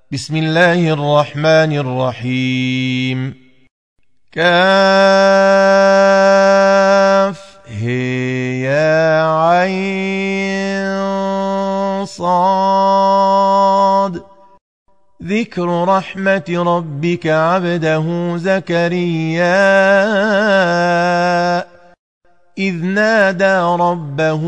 بسم الله الرحمن الرحيم. كاف يا عين صاد. ذكر رحمة ربك عبده زكريا إذ نادى ربه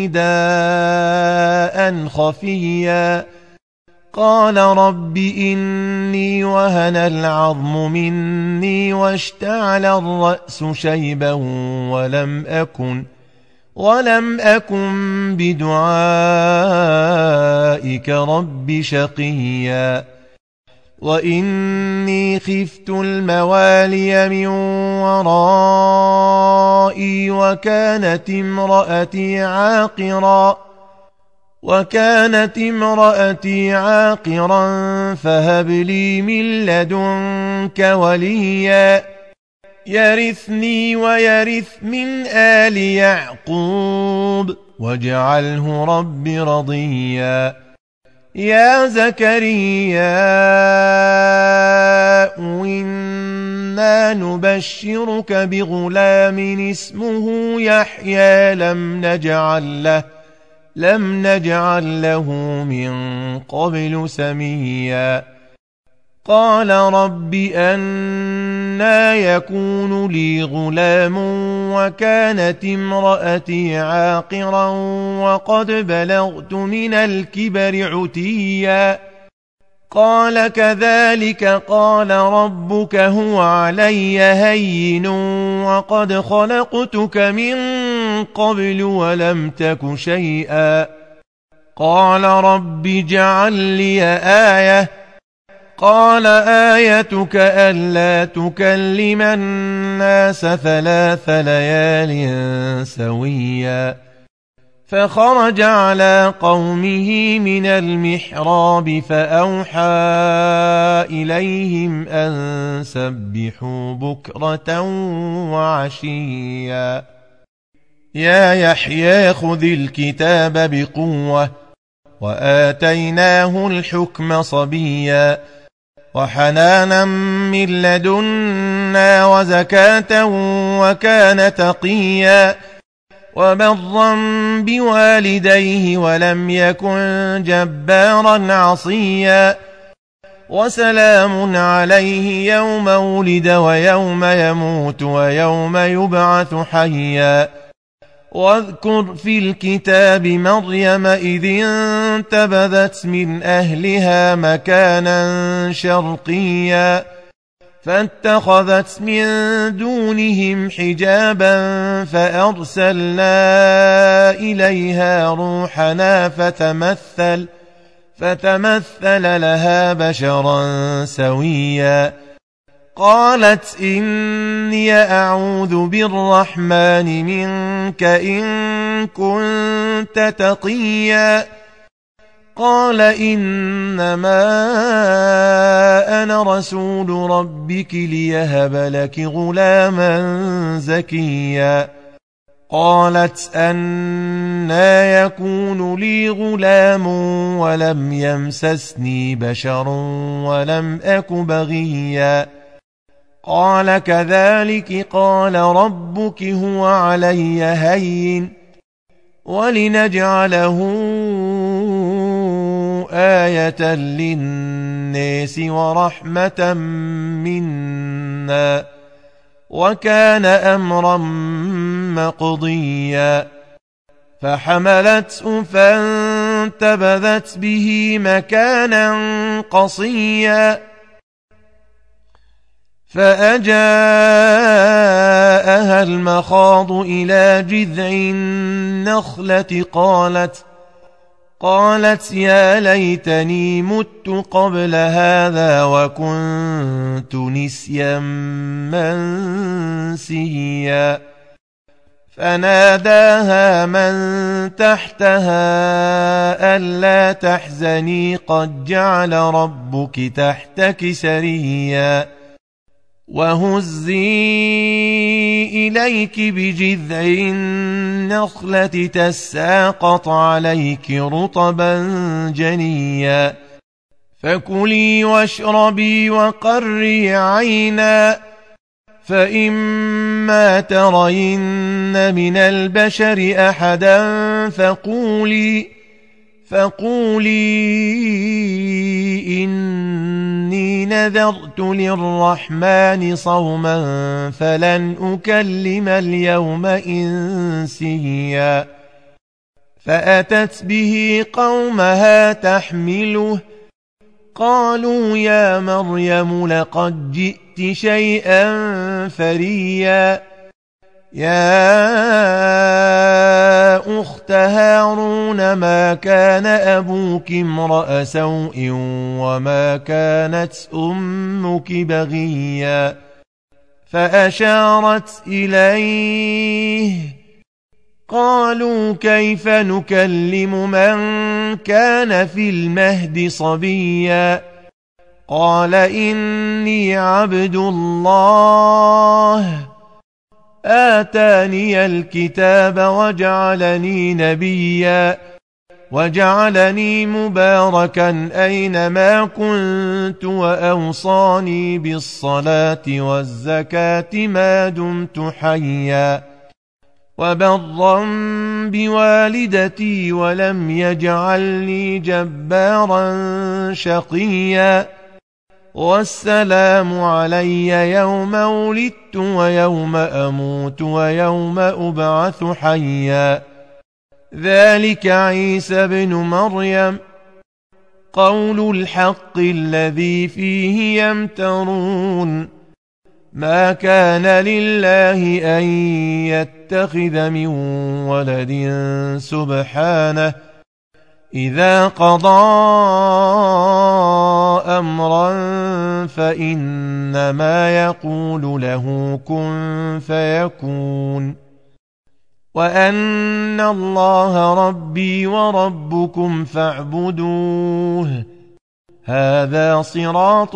نداء خفيا قال رب إني وهن العظم مني واشتعل الرأس شيبا ولم أكن بدعائك رب شقيا وإني خفت الموالي من ورائي وكانت امرأتي عاقرا فهب لي من لدنك وليا يرثني ويرث من آل يعقوب واجعله رب رضيا. يا زكريا إنا نبشرك بغلام اسمه يحيى لم نجعل له من قبل سميا. قال رب أنى يكون لي غلام وكانت امرأتي عاقرا وقد بلغت من الكبر عتيا. قال كذلك قال ربك هو علي هين وقد خلقتك من قبل ولم تك شيئا. قال رب اجعل لي آية. قال آيتك ألا تكلم الناس 3 ليال سويا. فخرج على قومه من المحراب فأوحى إليهم أن سبحوا بكرة وعشيا. يا يحيى خذ الكتاب بقوة وآتيناه الحكم صبيا وحنانا من لدنا وزكاة وكان تقيا وبرا بوالديه ولم يكن جبارا عصيا. وسلام عليه يوم ولد ويوم يموت ويوم يبعث حيا. واذكر في الكتاب مريم إذ انتبذت من أهلها مكانا شرقيا فاتخذت من دونهم حجابا فأرسلنا إليها روحنا فتمثل لها بشرا سويا. قالت إني أعوذ بالرحمن منك إن كنت تقيا. قال إنما أنا رسول ربك ليهب لك غلاما زكيا. قالت أنى يكون لي غلام ولم يمسسني بشر ولم أك بغيا. قال كذلك قال ربك هو علي هين ولنجعله آية للناس ورحمة منا وكان أمرا مقضيا. فحملته فانتبذت به مكانا قصيا فأجاءها المخاض إلى جذع النخلة قالت يا ليتني مت قبل هذا وكنت نسيا منسيا. فناداها من تحتها ألا تحزني قد جعل ربك تحتك سريا. وهزي إليك بجذع النخلة تساقط عليك رطبا جنيا فكلي واشربي وقري عينا، فإما ترين من البشر أحدا فقولي إني نذرت للرحمن صوما فلن أكلم اليوم إنسيا. فأتت به قومها تحمله، قالوا يا مريم لقد جئت شيئا فريا. يا أخت هارون ما كان أبوك امرأ سوء وما كانت أمك بغيا. فأشارت إليه، قالوا كيف نكلم من كان في المهد صبيا. قال إني عبد الله آتاني الكتاب وجعلني نبيا وجعلني مباركا أينما كنت وأوصاني بالصلاة والزكاة ما دمت حيا وبرا بوالدتي ولم يجعلني جبارا شقيا. والسلام علي يوم ولدت ويوم أموت ويوم أبعث حيا. ذلك عيسى بن مريم قول الحق الذي فيه يمترون. ما كان لله أن يتخذ من ولد سبحانه، إذا قضى أمرا فإنما يقول له كن فيكون. وأن الله ربي وربكم فاعبدوه، هذا صراط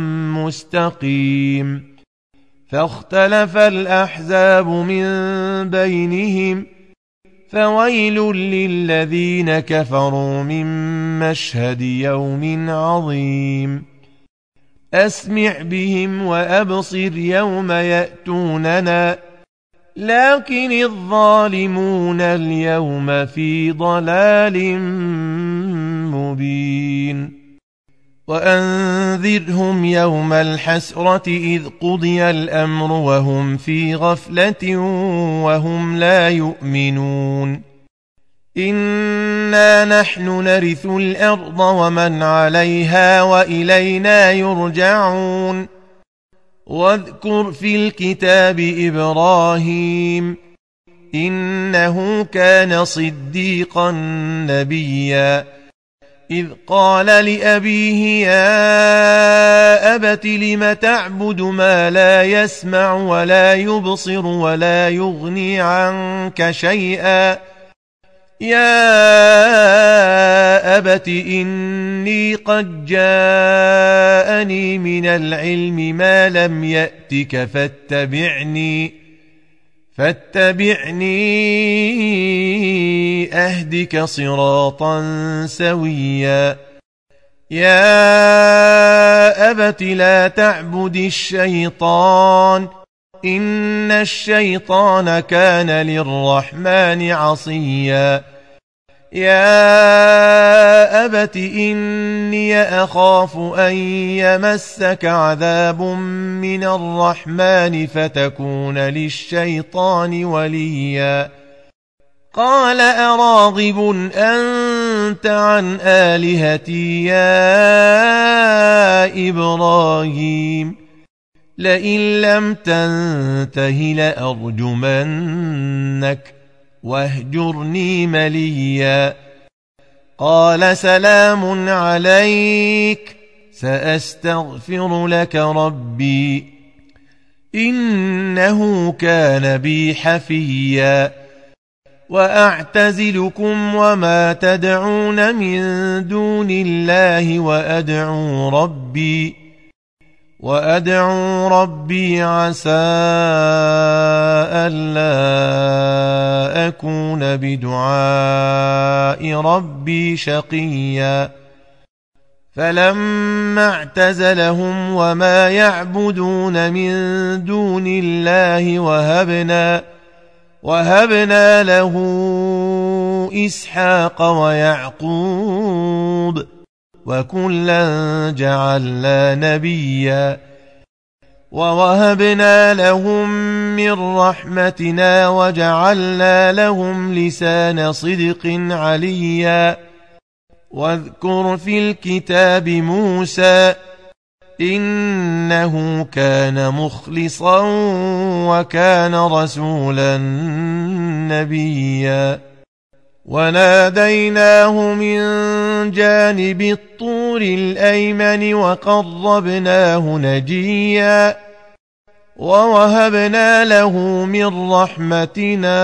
مستقيم. فاختلف الأحزاب من بينهم، فويل للذين كفروا من مشهد يوم عظيم. أسمع بهم وأبصر يوم يأتوننا، لكن الظالمون اليوم في ضلال مبين. وأنذرهم يوم الحسرة إذ قضي الأمر وهم في غفلة وهم لا يؤمنون. إنا نحن نرث الأرض ومن عليها وإلينا يرجعون. واذكر في الكتاب إبراهيم إنه كان صديقا نبيا، إذ قال لأبيه يا أبت لم تعبد ما لا يسمع ولا يبصر ولا يغني عنك شيئا. يا أبت إني قد جاءني من العلم ما لم يأتك فاتبعني أهدك صراطا سويا. يا أبت لا تعبد الشيطان إن الشيطان كان للرحمن عصيا. يا أبت إني أخاف أن يمسك عذاب من الرحمن فتكون للشيطان وليا. قال أراغب أنت عن آلهتي يا إبراهيم لئن لم تنته لأرجمنك واهجرني مليا. قال سلام عليك سأستغفر لك ربي إنه كان بي حفيا. وأعتزلكم وما تدعون من دون الله وأدعو ربي عسى ألا أكون بدعاء ربي شقيا. فلما اعتزلهم وما يعبدون من دون الله وهبنا له إسحاق ويعقوب وكلا جعلنا نبيا ووهبنا لهم من رحمتنا وجعلنا لهم لسان صدق عليا واذكر في الكتاب موسى إنه كان مخلصا وكان رسولا نبيا وناديناه من جانب الطور الأيمن وقربناه نجيا ووهبنا له من رحمتنا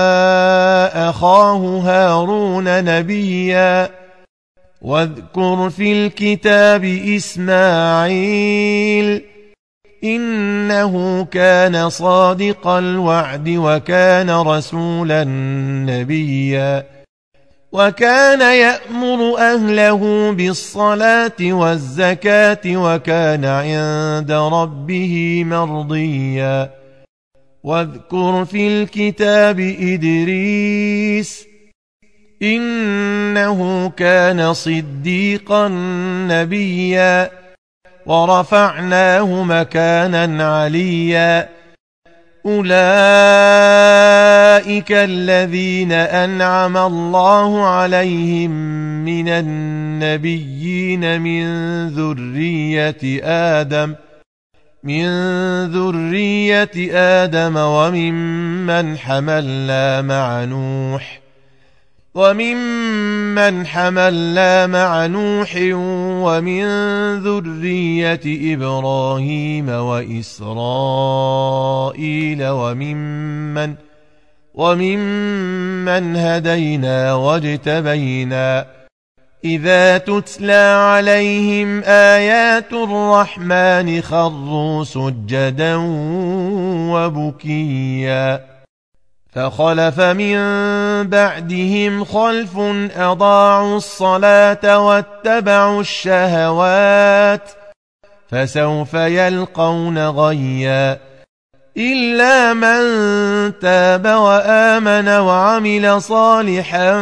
أخاه هارون نبيا واذكر في الكتاب إسماعيل إنه كان صادق الوعد وكان رسولا نبيا وكان يأمر أهله بالصلاة والزكاة وكان عند ربه مرضيا واذكر في الكتاب إدريس إنه كان صديقا نبيا ورفعناه مكانا عليا أولئك الذين أنعم الله عليهم من النبيين من ذرية آدم وممن حملنا مع نوح ومن ذرية إبراهيم وإسرائيل وممن هدينا واجتبينا إذا تتلى عليهم آيات الرحمن خروا سجدا وبكيا فخلف من بعدهم خلف أضاعوا الصلاة واتبعوا الشهوات فسوف يلقون غيا إلا من تاب وآمن وعمل صالحا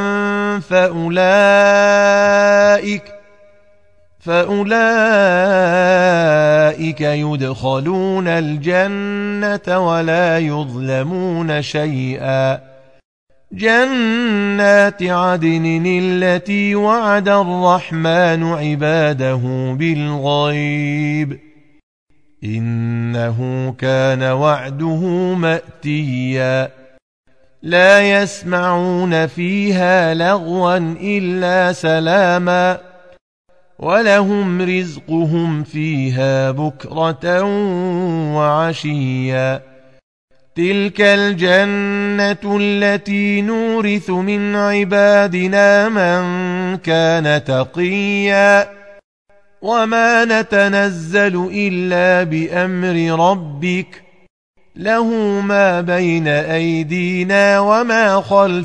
فأولئك يدخلون الجنة ولا يظلمون شيئا جنات عدن التي وعد الرحمن عباده بالغيب إنه كان وعده مأتيا لا يسمعون فيها لغوا إلا سلاما ولهم رزقهم فيها بكرة وعشيا تلك الجنة التي نورث من عبادنا من كان تقيا وما نتنزل إلا بأمر ربك له ما بين أيدينا وما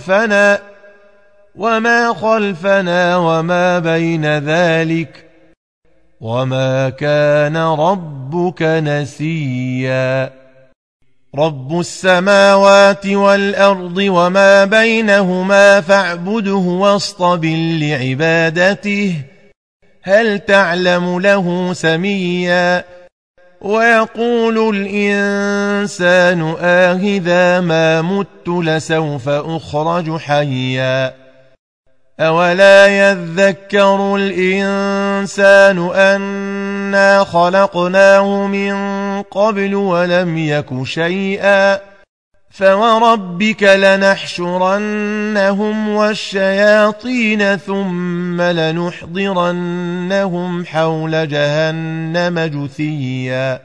خلفنا وما بين ذلك وما كان ربك نسيا رب السماوات والأرض وما بينهما فاعبده واصطبر لعبادته هل تعلم له سميا ويقول الإنسان آهذا ما مت لسوف أخرج حيا أولا يذكر الإنسان أنا خلقناه من قبل ولم يك شيئا فوربك لنحشرنهم والشياطين ثم لنحضرنهم حول جهنم جثيا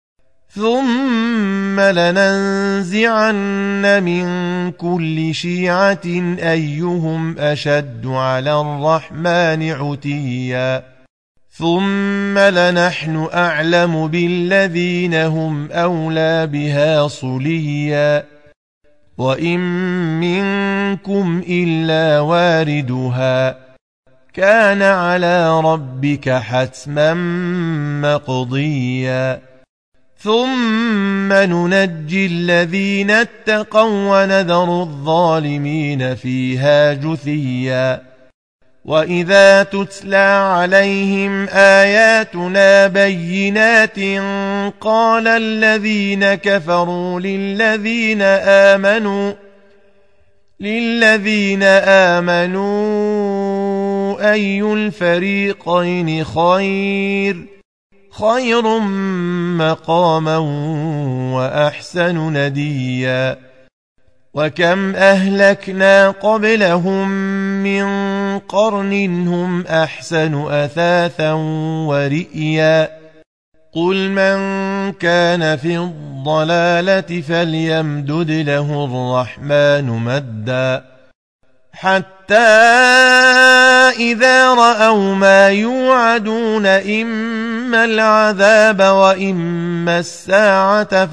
ثم لننزعن من كل شيعة أيهم أشد على الرحمن عتيا ثم لنحن أعلم بالذين هم أولى بها صليا وإن منكم إلا واردها كان على ربك حتما مقضيا ثم ننجي الذين اتقوا ونذر الظالمين فيها جثيا وإذا تتلى عليهم آياتنا بينات قال الذين كفروا للذين آمنوا أي الفريقين خير مقاما وأحسن نديا وكم أهلكنا قبلهم من قرن هم أحسن أثاثا ورئيا قل من كان في الضلالة فليمدد له الرحمن مدا حتى إذا رأوا ما يوعدون إما العذاب وإما الساعة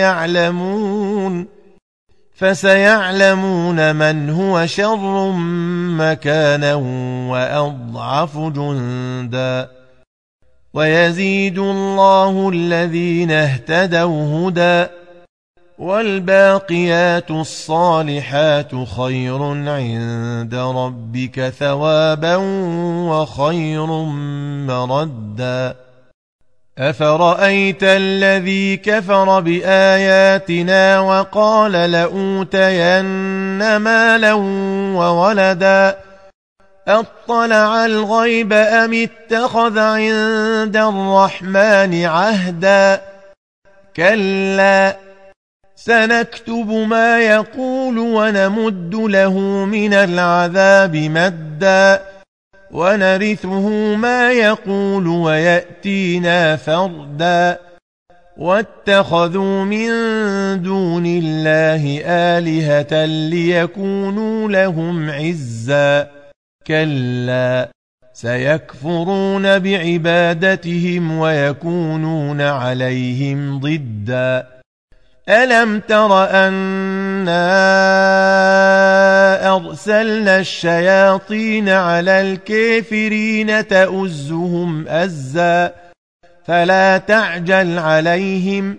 فسيعلمون من هو شر مكانا وأضعف جندا ويزيد الله الذين اهتدوا هدى والباقيات الصالحات خير عند ربك ثوابا وخير مردا أفرأيت الذي كفر بآياتنا وقال لأوتين مالا وولدا أطلع الغيب أم اتخذ عند الرحمن عهدا كلا سنكتب ما يقول ونمد له من العذاب مدا ونرثه ما يقول ويأتينا فردا واتخذوا من دون الله آلهة ليكونوا لهم عزا كلا سيكفرون بعبادتهم ويكونون عليهم ضدا ألم تر أنا أرسلنا الشياطين على الكافرين تؤزهم أزا فلا تعجل عليهم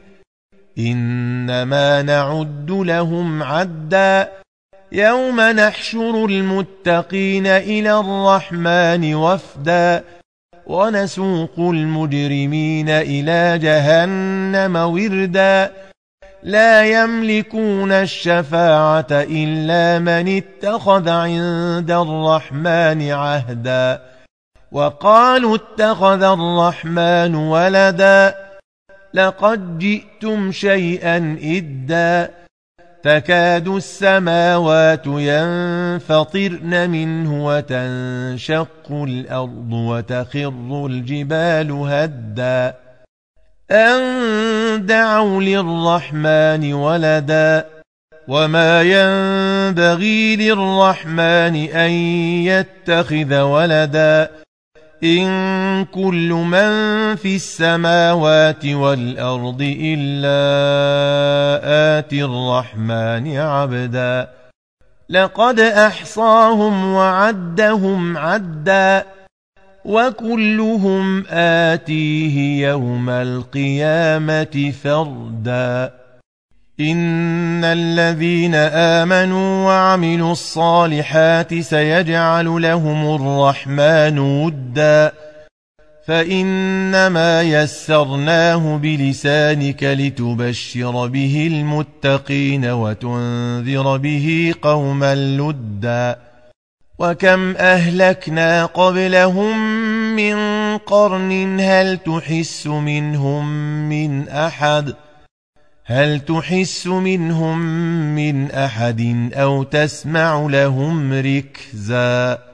إنما نعد لهم عدا يوم نحشر المتقين إلى الرحمن وفدا ونسوق المجرمين إلى جهنم وردا لا يملكون الشفاعة إلا من اتخذ عند الرحمن عهدا وقالوا اتخذ الرحمن ولدا لقد جئتم شيئا إدا تكاد السماوات ينفطرن منه وتنشق الأرض وتخر الجبال هدا أن دعوا للرحمن ولدا وما ينبغي للرحمن أن يتخذ ولدا إن كل من في السماوات والأرض إلا آتي الرحمن عبدا لقد أحصاهم وعدهم عدا وكلهم آتيه يوم القيامة فردا إن الذين آمنوا وعملوا الصالحات سيجعل لهم الرحمن ودا فإنما يسرناه بلسانك لتبشر به المتقين وتنذر به قوما لدا وكم أهلكنا قبلهم من قرن هل تحس منهم من أحد أو تسمع لهم ركزا